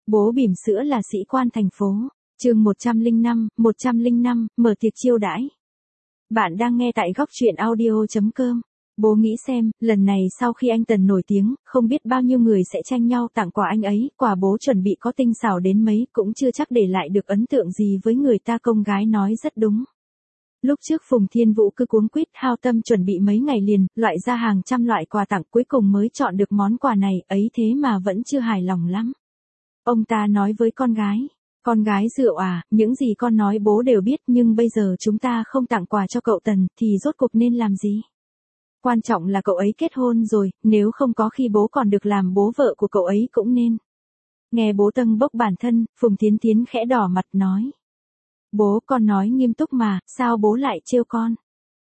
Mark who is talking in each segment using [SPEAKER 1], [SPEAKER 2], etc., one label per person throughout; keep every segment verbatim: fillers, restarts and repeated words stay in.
[SPEAKER 1] Bố bỉm sữa là sĩ quan thành phố. Chương một trăm lẻ năm, một trăm lẻ năm, mở tiệc chiêu đãi. Bạn đang nghe tại góc truyện audio chấm com. Bố nghĩ xem, lần này sau khi anh Tần nổi tiếng, không biết bao nhiêu người sẽ tranh nhau tặng quà anh ấy, quà bố chuẩn bị có tinh xảo đến mấy cũng chưa chắc để lại được ấn tượng gì với người ta. Công gái nói rất đúng. Lúc trước Phùng Thiên Vũ cứ cuống quýt hao tâm chuẩn bị mấy ngày liền, loại ra hàng trăm loại quà tặng cuối cùng mới chọn được món quà này, ấy thế mà vẫn chưa hài lòng lắm. Ông ta nói với con gái, con gái rượu à, những gì con nói bố đều biết nhưng bây giờ chúng ta không tặng quà cho cậu Tần thì rốt cuộc nên làm gì? Quan trọng là cậu ấy kết hôn rồi, nếu không có khi bố còn được làm bố vợ của cậu ấy cũng nên. Nghe bố tâng bốc bản thân, Phùng Thiến Thiến khẽ đỏ mặt nói. Bố con nói nghiêm túc mà, sao bố lại trêu con?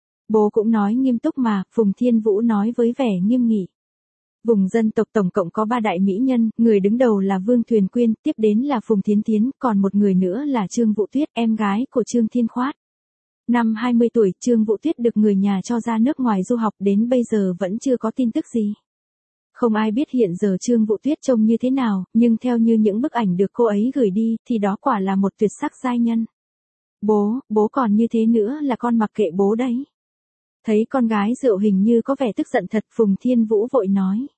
[SPEAKER 1] Bố cũng nói nghiêm túc mà, Phùng Thiên Vũ nói với vẻ nghiêm nghị. Vùng dân tộc tổng cộng có ba đại mỹ nhân, người đứng đầu là Vương Thuyền Quyên, tiếp đến là Phùng Thiến Thiến, còn một người nữa là Trương Vũ Tuyết, em gái của Trương Thiên Khoát. Năm hai mươi tuổi, Trương Vũ Tuyết được người nhà cho ra nước ngoài du học, đến bây giờ vẫn chưa có tin tức gì. Không ai biết hiện giờ Trương Vũ Tuyết trông như thế nào, nhưng theo như những bức ảnh được cô ấy gửi đi, thì đó quả là một tuyệt sắc giai nhân. Bố, bố còn như thế nữa là con mặc kệ bố đấy. Thấy con gái rượu hình như có vẻ tức giận thật, Phùng Thiên Vũ vội nói.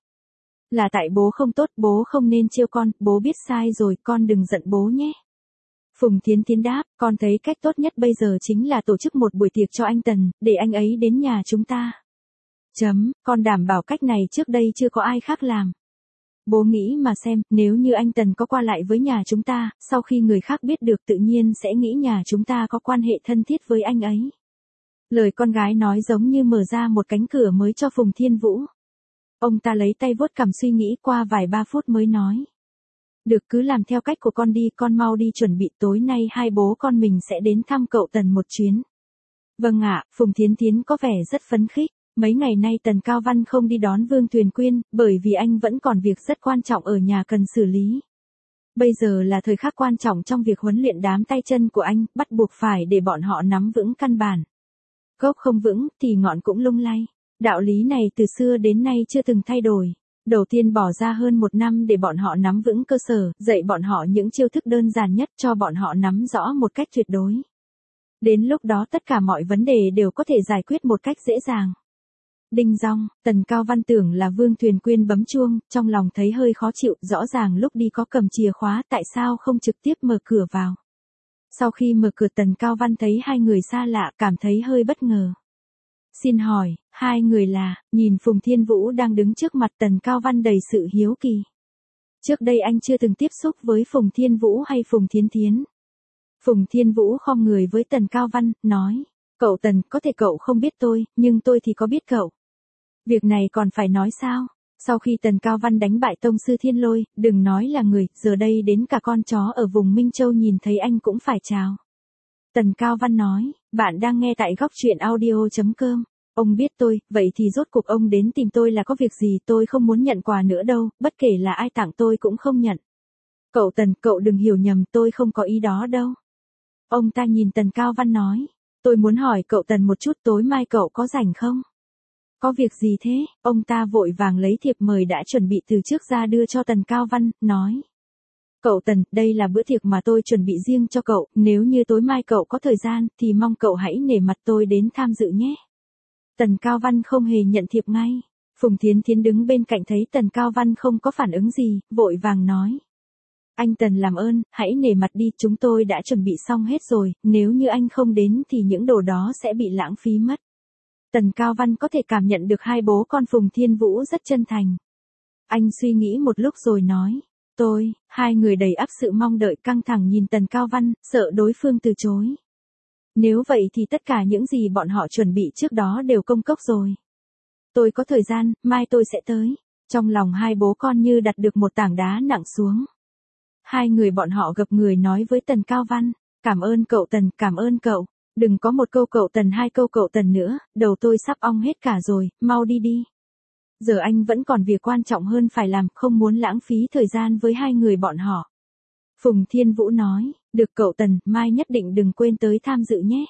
[SPEAKER 1] Là tại bố không tốt, bố không nên trêu con, bố biết sai rồi, con đừng giận bố nhé. Phùng Thiến Thiến đáp, con thấy cách tốt nhất bây giờ chính là tổ chức một buổi tiệc cho anh Tần, để anh ấy đến nhà chúng ta. Chấm, con đảm bảo cách này trước đây chưa có ai khác làm. Bố nghĩ mà xem, nếu như anh Tần có qua lại với nhà chúng ta, sau khi người khác biết được tự nhiên sẽ nghĩ nhà chúng ta có quan hệ thân thiết với anh ấy. Lời con gái nói giống như mở ra một cánh cửa mới cho Phùng Thiên Vũ. Ông ta lấy tay vuốt cằm suy nghĩ qua vài ba phút mới nói. Được, cứ làm theo cách của con đi, con mau đi chuẩn bị, tối nay hai bố con mình sẽ đến thăm cậu Tần một chuyến. Vâng ạ, Phùng Thiến Thiến có vẻ rất phấn khích. Mấy ngày nay Tần Cao Văn không đi đón Vương Thuyền Quyên, bởi vì anh vẫn còn việc rất quan trọng ở nhà cần xử lý. Bây giờ là thời khắc quan trọng trong việc huấn luyện đám tay chân của anh, bắt buộc phải để bọn họ nắm vững căn bản. Gốc không vững thì ngọn cũng lung lay. Đạo lý này từ xưa đến nay chưa từng thay đổi. Đầu tiên bỏ ra hơn một năm để bọn họ nắm vững cơ sở, dạy bọn họ những chiêu thức đơn giản nhất cho bọn họ nắm rõ một cách tuyệt đối. Đến lúc đó tất cả mọi vấn đề đều có thể giải quyết một cách dễ dàng. Đinh dong, Tần Cao Văn tưởng là Vương Thuyền Quyên bấm chuông, trong lòng thấy hơi khó chịu, rõ ràng lúc đi có cầm chìa khóa, tại sao không trực tiếp mở cửa vào. Sau khi mở cửa Tần Cao Văn thấy hai người xa lạ, cảm thấy hơi bất ngờ. Xin hỏi, hai người là, nhìn Phùng Thiên Vũ đang đứng trước mặt Tần Cao Văn đầy sự hiếu kỳ. Trước đây anh chưa từng tiếp xúc với Phùng Thiên Vũ hay Phùng Thiến Thiến. Phùng Thiên Vũ khom người với Tần Cao Văn, nói, cậu Tần, có thể cậu không biết tôi, nhưng tôi thì có biết cậu. Việc này còn phải nói sao? Sau khi Tần Cao Văn đánh bại Tông Sư Thiên Lôi, đừng nói là người, giờ đây đến cả con chó ở vùng Minh Châu nhìn thấy anh cũng phải chào. Tần Cao Văn nói, bạn đang nghe tại góc truyện audio chấm com. Ông biết tôi, vậy thì rốt cuộc ông đến tìm tôi là có việc gì? Tôi không muốn nhận quà nữa đâu, bất kể là ai tặng tôi cũng không nhận. Cậu Tần, cậu đừng hiểu nhầm, tôi không có ý đó đâu. Ông ta nhìn Tần Cao Văn nói, tôi muốn hỏi cậu Tần một chút, tối mai cậu có rảnh không? Có việc gì thế? Ông ta vội vàng lấy thiệp mời đã chuẩn bị từ trước ra đưa cho Tần Cao Văn, nói. Cậu Tần, đây là bữa tiệc mà tôi chuẩn bị riêng cho cậu, nếu như tối mai cậu có thời gian, thì mong cậu hãy nể mặt tôi đến tham dự nhé. Tần Cao Văn không hề nhận thiệp ngay. Phùng Thiến Thiến đứng bên cạnh thấy Tần Cao Văn không có phản ứng gì, vội vàng nói. Anh Tần làm ơn, hãy nể mặt đi, chúng tôi đã chuẩn bị xong hết rồi, nếu như anh không đến thì những đồ đó sẽ bị lãng phí mất. Tần Cao Văn có thể cảm nhận được hai bố con Phùng Thiên Vũ rất chân thành. Anh suy nghĩ một lúc rồi nói. Tôi, hai người đầy ắp sự mong đợi căng thẳng nhìn Tần Cao Văn, sợ đối phương từ chối. Nếu vậy thì tất cả những gì bọn họ chuẩn bị trước đó đều công cốc rồi. Tôi có thời gian, mai tôi sẽ tới. Trong lòng hai bố con như đặt được một tảng đá nặng xuống. Hai người bọn họ gập người nói với Tần Cao Văn, cảm ơn cậu Tần, cảm ơn cậu. Đừng có một câu cậu Tần hai câu cậu Tần nữa, đầu tôi sắp ong hết cả rồi, mau đi đi. Giờ anh vẫn còn việc quan trọng hơn phải làm, không muốn lãng phí thời gian với hai người bọn họ. Phùng Thiên Vũ nói, được cậu Tần, mai nhất định đừng quên tới tham dự nhé.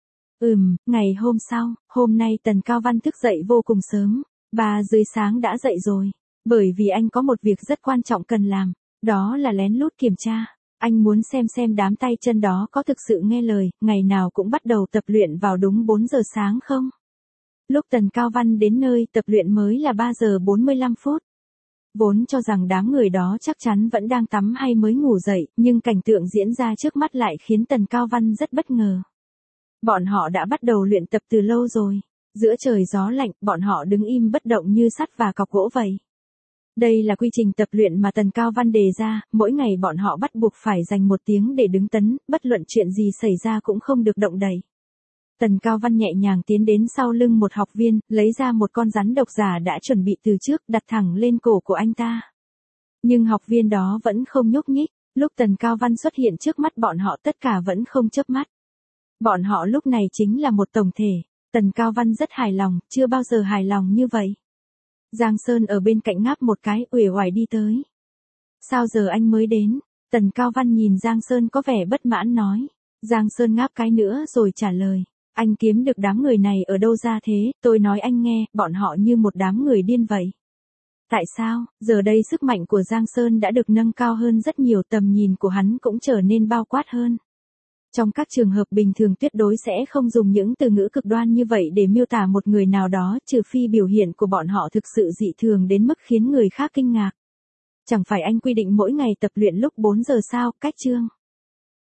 [SPEAKER 1] Ừm, ngày hôm sau, hôm nay Tần Cao Văn thức dậy vô cùng sớm, ba rưỡi sáng đã dậy rồi, bởi vì anh có một việc rất quan trọng cần làm. Đó là lén lút kiểm tra. Anh muốn xem xem đám tay chân đó có thực sự nghe lời, ngày nào cũng bắt đầu tập luyện vào đúng bốn giờ sáng không? Lúc Tần Cao Văn đến nơi tập luyện mới là ba giờ bốn mươi lăm phút. Vốn cho rằng đám người đó chắc chắn vẫn đang tắm hay mới ngủ dậy, nhưng cảnh tượng diễn ra trước mắt lại khiến Tần Cao Văn rất bất ngờ. Bọn họ đã bắt đầu luyện tập từ lâu rồi. Giữa trời gió lạnh, bọn họ đứng im bất động như sắt và cọc gỗ vậy. Đây là quy trình tập luyện mà Tần Cao Văn đề ra, mỗi ngày bọn họ bắt buộc phải dành một tiếng để đứng tấn, bất luận chuyện gì xảy ra cũng không được động đậy. Tần Cao Văn nhẹ nhàng tiến đến sau lưng một học viên, lấy ra một con rắn độc giả đã chuẩn bị từ trước, đặt thẳng lên cổ của anh ta. Nhưng học viên đó vẫn không nhúc nhích, lúc Tần Cao Văn xuất hiện trước mắt bọn họ tất cả vẫn không chớp mắt. Bọn họ lúc này chính là một tổng thể, Tần Cao Văn rất hài lòng, chưa bao giờ hài lòng như vậy. Giang Sơn ở bên cạnh ngáp một cái, uể oải đi tới. Sao giờ anh mới đến? Tần Cao Văn nhìn Giang Sơn có vẻ bất mãn nói. Giang Sơn ngáp cái nữa rồi trả lời. Anh kiếm được đám người này ở đâu ra thế, tôi nói anh nghe, bọn họ như một đám người điên vậy. Tại sao, giờ đây sức mạnh của Giang Sơn đã được nâng cao hơn rất nhiều, tầm nhìn của hắn cũng trở nên bao quát hơn. Trong các trường hợp bình thường tuyệt đối sẽ không dùng những từ ngữ cực đoan như vậy để miêu tả một người nào đó, trừ phi biểu hiện của bọn họ thực sự dị thường đến mức khiến người khác kinh ngạc. Chẳng phải anh quy định mỗi ngày tập luyện lúc bốn giờ sao, cách chương.